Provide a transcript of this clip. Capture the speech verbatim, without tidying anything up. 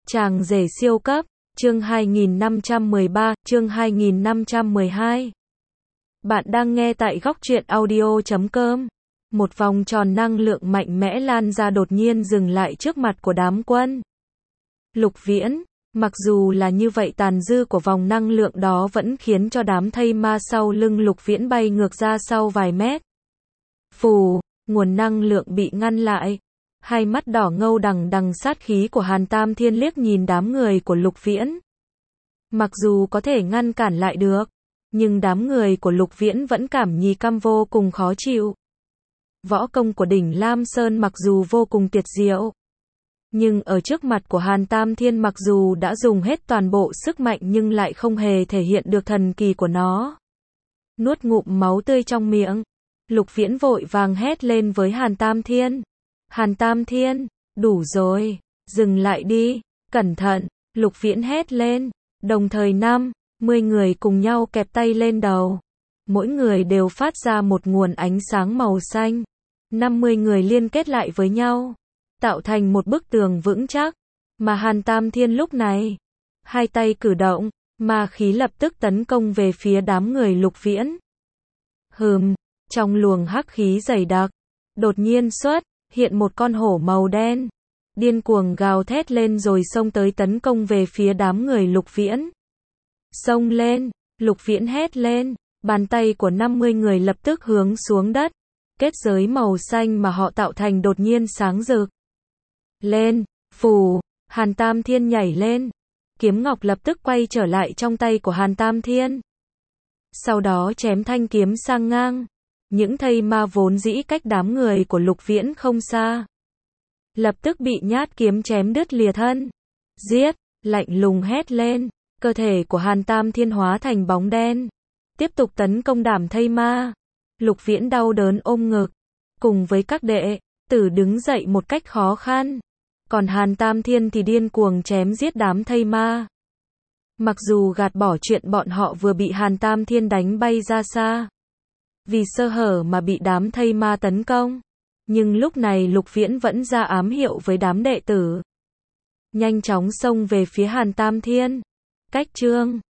Chàng rể siêu cấp, chương hai nghìn năm trăm mười ba, chương hai nghìn năm trăm mười hai. Bạn đang nghe tại góc truyện audio chấm com. Một vòng tròn năng lượng mạnh mẽ lan ra đột nhiên dừng lại trước mặt của đám quân Lục Viễn. Mặc dù là như vậy, tàn dư của vòng năng lượng đó vẫn khiến cho đám thây ma sau lưng Lục Viễn bay ngược ra sau vài mét. Phù, nguồn năng lượng bị ngăn lại. Hai mắt đỏ ngâu đằng đằng sát khí của Hàn Tam Thiên liếc nhìn đám người của Lục Viễn. Mặc dù có thể ngăn cản lại được, nhưng đám người của Lục Viễn vẫn cảm nhì căm vô cùng khó chịu. Võ công của đỉnh Lam Sơn mặc dù vô cùng tuyệt diệu, nhưng ở trước mặt của Hàn Tam Thiên mặc dù đã dùng hết toàn bộ sức mạnh nhưng lại không hề thể hiện được thần kỳ của nó. Nuốt ngụm máu tươi trong miệng, Lục Viễn vội vàng hét lên với Hàn Tam Thiên. Hàn Tam Thiên, đủ rồi, dừng lại đi, cẩn thận, Lục Viễn hét lên, đồng thời năm, mười người cùng nhau kẹp tay lên đầu. Mỗi người đều phát ra một nguồn ánh sáng màu xanh. năm mươi người liên kết lại với nhau, tạo thành một bức tường vững chắc. Mà Hàn Tam Thiên lúc này, hai tay cử động, ma khí lập tức tấn công về phía đám người Lục Viễn. Hừm, trong luồng hắc khí dày đặc, đột nhiên xuất hiện một con hổ màu đen, điên cuồng gào thét lên rồi xông tới tấn công về phía đám người Lục Viễn. Xông lên, Lục Viễn hét lên, bàn tay của năm mươi người lập tức hướng xuống đất. Kết giới màu xanh mà họ tạo thành đột nhiên sáng rực lên, phù, Hàn Tam Thiên nhảy lên, kiếm ngọc lập tức quay trở lại trong tay của Hàn Tam Thiên. Sau đó chém thanh kiếm sang ngang. Những thây ma vốn dĩ cách đám người của Lục Viễn không xa, lập tức bị nhát kiếm chém đứt lìa thân. Giết, lạnh lùng hét lên, cơ thể của Hàn Tam Thiên hóa thành bóng đen, tiếp tục tấn công đám thây ma. Lục Viễn đau đớn ôm ngực, cùng với các đệ tử đứng dậy một cách khó khăn. Còn Hàn Tam Thiên thì điên cuồng chém giết đám thây ma. Mặc dù gạt bỏ chuyện bọn họ vừa bị Hàn Tam Thiên đánh bay ra xa, vì sơ hở mà bị đám thây ma tấn công, nhưng lúc này Lục Viễn vẫn ra ám hiệu với đám đệ tử, nhanh chóng xông về phía Hàn Tam Thiên. Cách chương